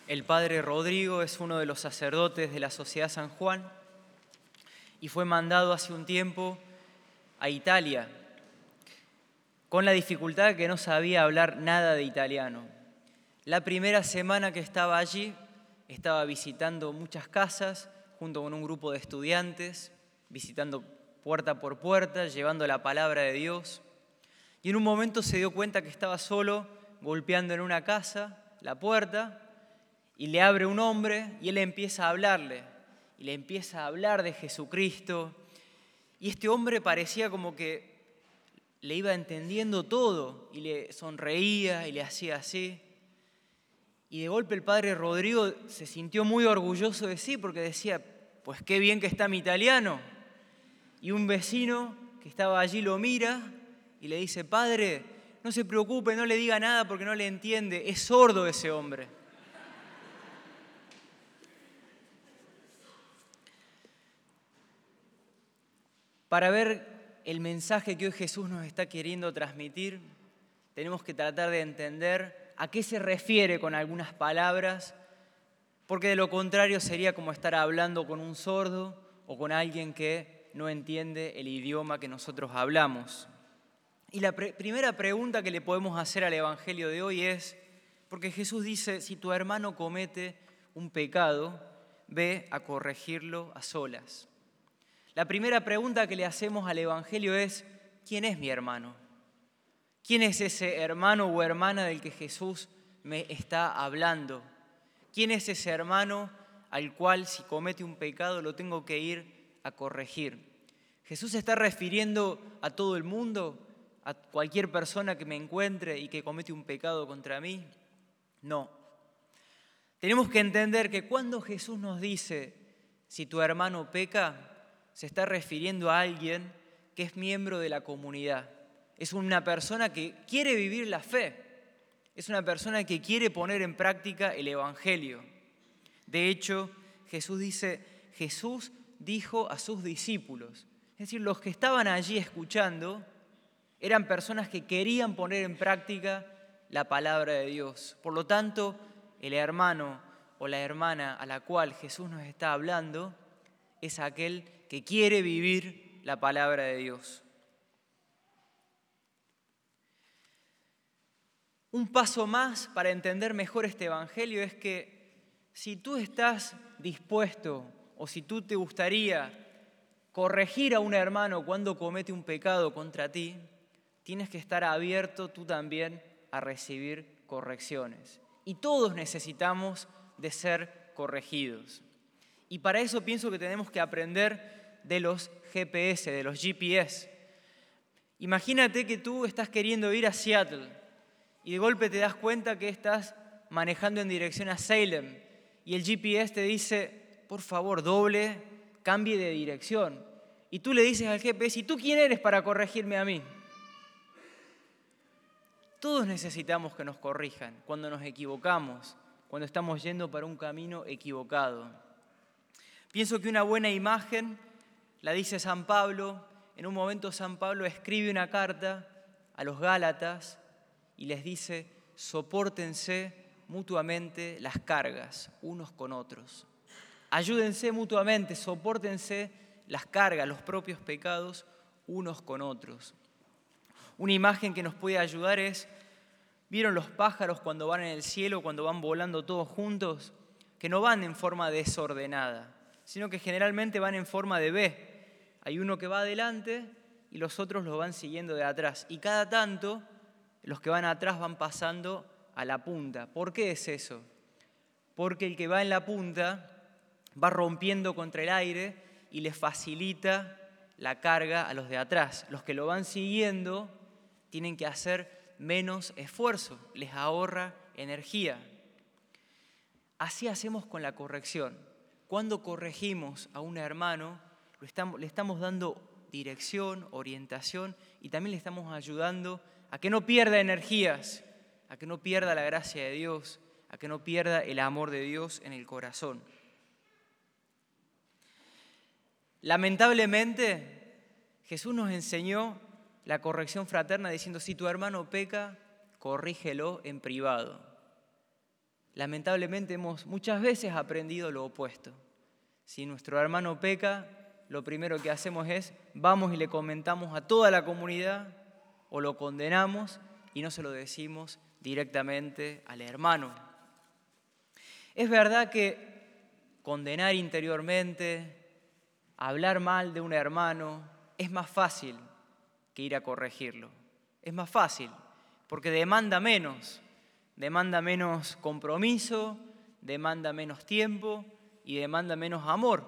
El padre Rodrigo es uno de los sacerdotes de la Sociedad San Juan y fue mandado hace un tiempo a Italia con la dificultad de que no sabía hablar nada de italiano. La primera semana que estaba allí, estaba visitando muchas casas junto con un grupo de estudiantes, visitando puerta por puerta, llevando la palabra de Dios. Y en un momento se dio cuenta que estaba solo, golpeando en una casa la puerta, y le abre un hombre y él empieza a hablarle. Y le empieza a hablar de Jesucristo. Y este hombre parecía como que le iba entendiendo todo y le sonreía y le hacía así. Y de golpe el padre Rodrigo se sintió muy orgulloso de sí porque decía, pues qué bien que está mi italiano. Y un vecino que estaba allí lo mira y le dice, padre, no se preocupe, no le diga nada porque no le entiende, es sordo ese hombre. Para ver el mensaje que hoy Jesús nos está queriendo transmitir, tenemos que tratar de entender a qué se refiere con algunas palabras, porque de lo contrario sería como estar hablando con un sordo o con alguien que no entiende el idioma que nosotros hablamos. Y la primera pregunta que le podemos hacer al Evangelio de hoy es, porque Jesús dice, si tu hermano comete un pecado, ve a corregirlo a solas. La primera pregunta que le hacemos al Evangelio es, ¿quién es mi hermano? ¿Quién es ese hermano o hermana del que Jesús me está hablando? ¿Quién es ese hermano al cual si comete un pecado lo tengo que ir a corregir? ¿Jesús se está refiriendo a todo el mundo, a cualquier persona que me encuentre y que comete un pecado contra mí? No. Tenemos que entender que cuando Jesús nos dice, si tu hermano peca, se está refiriendo a alguien que es miembro de la comunidad. Es una persona que quiere vivir la fe. Es una persona que quiere poner en práctica el Evangelio. De hecho, Jesús dijo a sus discípulos, es decir, los que estaban allí escuchando, eran personas que querían poner en práctica la palabra de Dios. Por lo tanto, el hermano o la hermana a la cual Jesús nos está hablando es aquel que quiere vivir la palabra de Dios. Un paso más para entender mejor este Evangelio es que si tú estás dispuesto o si tú te gustaría corregir a un hermano cuando comete un pecado contra ti, tienes que estar abierto tú también a recibir correcciones. Y todos necesitamos de ser corregidos. Y para eso pienso que tenemos que aprender de los GPS, de los GPS. Imagínate que tú estás queriendo ir a Seattle y de golpe te das cuenta que estás manejando en dirección a Salem y el GPS te dice, por favor, doble, cambie de dirección. Y tú le dices al GPS, ¿y tú quién eres para corregirme a mí? Todos necesitamos que nos corrijan cuando nos equivocamos, cuando estamos yendo para un camino equivocado. Pienso que una buena imagen la dice San Pablo. En un momento San Pablo escribe una carta a los Gálatas y les dice, sopórtense mutuamente las cargas unos con otros. Ayúdense mutuamente, sopórtense las cargas, los propios pecados unos con otros. Una imagen que nos puede ayudar es, ¿vieron los pájaros cuando van en el cielo, cuando van volando todos juntos? Que no van en forma desordenada, sino que generalmente van en forma de V. Hay uno que va adelante y los otros los van siguiendo de atrás. Y cada tanto, los que van atrás van pasando a la punta. ¿Por qué es eso? Porque el que va en la punta va rompiendo contra el aire y les facilita la carga a los de atrás. Los que lo van siguiendo tienen que hacer menos esfuerzo, les ahorra energía. Así hacemos con la corrección. Cuando corregimos a un hermano, le estamos dando dirección, orientación y también le estamos ayudando a que no pierda energías, a que no pierda la gracia de Dios, a que no pierda el amor de Dios en el corazón. Lamentablemente, Jesús nos enseñó la corrección fraterna diciendo, si tu hermano peca, corrígelo en privado. lamentablemente hemos muchas veces aprendido lo opuesto. Si nuestro hermano peca, lo primero que hacemos es, vamos y le comentamos a toda la comunidad o lo condenamos y no se lo decimos directamente al hermano. Es verdad que condenar interiormente, hablar mal de un hermano, es más fácil que ir a corregirlo. Es más fácil, porque demanda menos compromiso, demanda menos tiempo y demanda menos amor.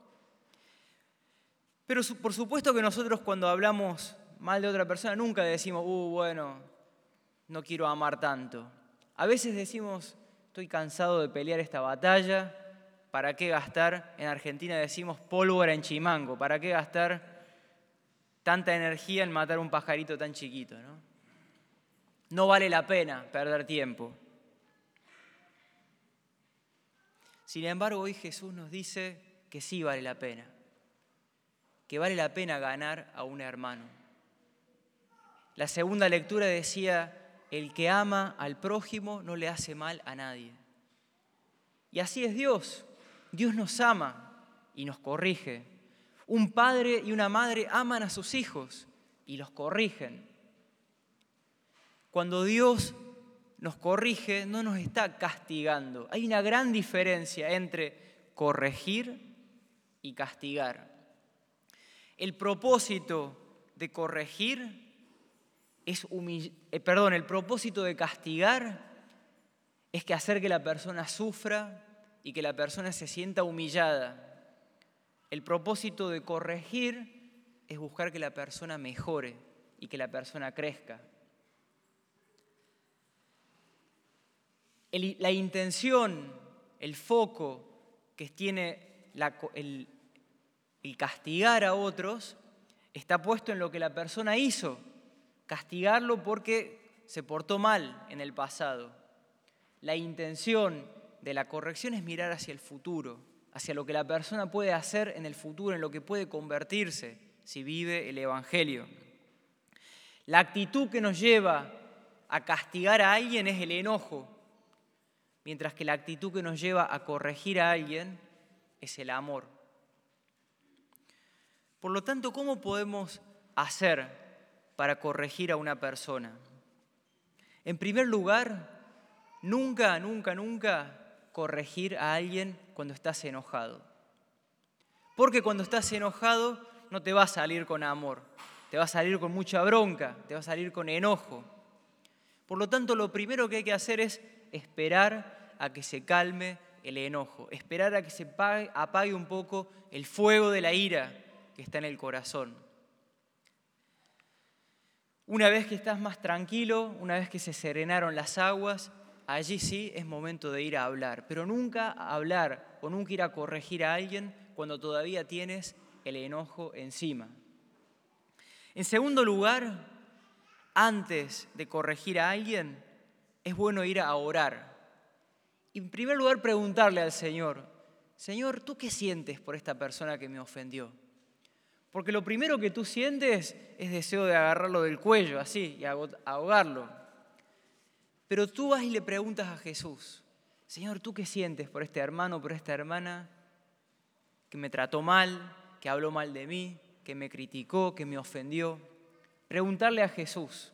Pero por supuesto que nosotros cuando hablamos mal de otra persona nunca decimos, bueno, no quiero amar tanto. A veces decimos, estoy cansado de pelear esta batalla, ¿para qué gastar? En Argentina decimos pólvora en chimango, ¿para qué gastar tanta energía en matar un pajarito tan chiquito, ¿no? No vale la pena perder tiempo. Sin embargo, hoy Jesús nos dice que sí vale la pena, que vale la pena ganar a un hermano. La segunda lectura decía, el que ama al prójimo no le hace mal a nadie. Y así es Dios. Dios nos ama y nos corrige. Un padre y una madre aman a sus hijos y los corrigen. Cuando Dios nos corrige, no nos está castigando. Hay una gran diferencia entre corregir y castigar. El propósito de corregir el propósito de castigar es que hacer que la persona sufra y que la persona se sienta humillada. El propósito de corregir es buscar que la persona mejore y que la persona crezca. La intención, el foco que tiene el castigar a otros está puesto en lo que la persona hizo. Castigarlo porque se portó mal en el pasado. La intención de la corrección es mirar hacia el futuro, hacia lo que la persona puede hacer en el futuro, en lo que puede convertirse si vive el Evangelio. La actitud que nos lleva a castigar a alguien es el enojo, mientras que la actitud que nos lleva a corregir a alguien es el amor. Por lo tanto, ¿cómo podemos hacer para corregir a una persona? En primer lugar, nunca corregir a alguien cuando estás enojado. Porque cuando estás enojado no te va a salir con amor, te va a salir con mucha bronca, te va a salir con enojo. Por lo tanto, lo primero que hay que hacer es esperar a que se calme el enojo, esperar a que se apague un poco el fuego de la ira que está en el corazón. Una vez que estás más tranquilo, una vez que se serenaron las aguas, allí sí es momento de ir a hablar, pero nunca a hablar o nunca ir a corregir a alguien cuando todavía tienes el enojo encima. En segundo lugar, antes de corregir a alguien, es bueno ir a orar. Y en primer lugar, preguntarle al Señor, Señor, ¿tú qué sientes por esta persona que me ofendió? Porque lo primero que tú sientes es deseo de agarrarlo del cuello, así, y ahogarlo. Pero tú vas y le preguntas a Jesús, Señor, ¿tú qué sientes por este hermano, por esta hermana que me trató mal, que habló mal de mí, que me criticó, que me ofendió? Preguntarle a Jesús.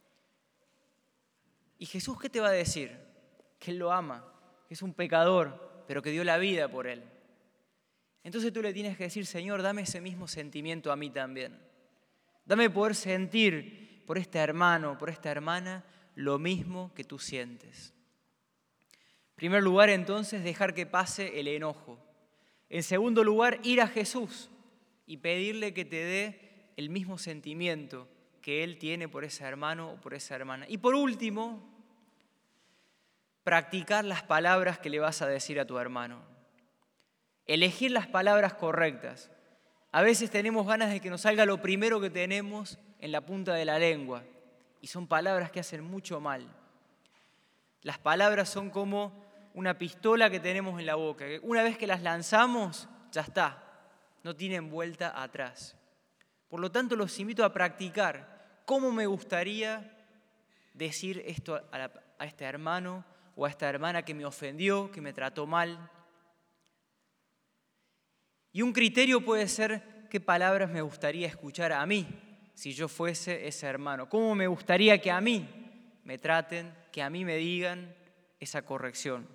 ¿Y Jesús qué te va a decir? Que Él lo ama, que es un pecador, pero que dio la vida por él. Entonces tú le tienes que decir, Señor, dame ese mismo sentimiento a mí también. Dame poder sentir por este hermano, por esta hermana, lo mismo que tú sientes. En primer lugar, entonces, dejar que pase el enojo. En segundo lugar, ir a Jesús y pedirle que te dé el mismo sentimiento que Él tiene por ese hermano o por esa hermana. Y por último, practicar las palabras que le vas a decir a tu hermano. Elegir las palabras correctas. A veces tenemos ganas de que nos salga lo primero que tenemos en la punta de la lengua y son palabras que hacen mucho mal. Las palabras son como una pistola que tenemos en la boca. Una vez que las lanzamos, ya está, no tienen vuelta atrás. Por lo tanto, los invito a practicar cómo me gustaría decir esto a este hermano o a esta hermana que me ofendió, que me trató mal. Y un criterio puede ser qué palabras me gustaría escuchar a mí si yo fuese ese hermano. ¿Cómo me gustaría que a mí me traten, que a mí me digan esa corrección?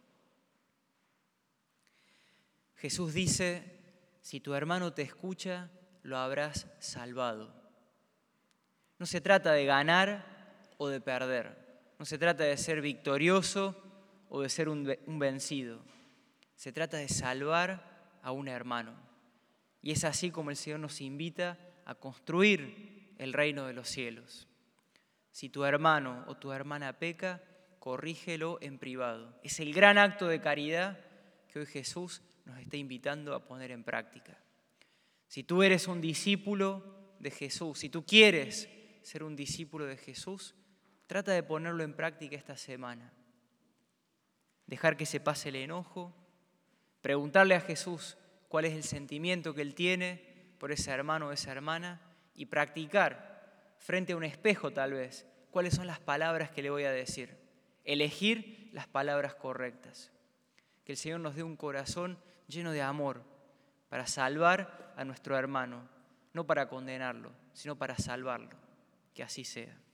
Jesús dice, si tu hermano te escucha, lo habrás salvado. No se trata de ganar o de perder. No se trata de ser victorioso o de ser un vencido. Se trata de salvar a un hermano. Y es así como el Señor nos invita a construir el reino de los cielos. Si tu hermano o tu hermana peca, corrígelo en privado. Es el gran acto de caridad que hoy Jesús nos está invitando a poner en práctica. Si tú eres un discípulo de Jesús, si tú quieres ser un discípulo de Jesús, trata de ponerlo en práctica esta semana. Dejar que se pase el enojo, preguntarle a Jesús cuál es el sentimiento que Él tiene por ese hermano o esa hermana y practicar frente a un espejo tal vez cuáles son las palabras que le voy a decir. Elegir las palabras correctas. Que el Señor nos dé un corazón lleno de amor para salvar a nuestro hermano, no para condenarlo, sino para salvarlo. Que así sea.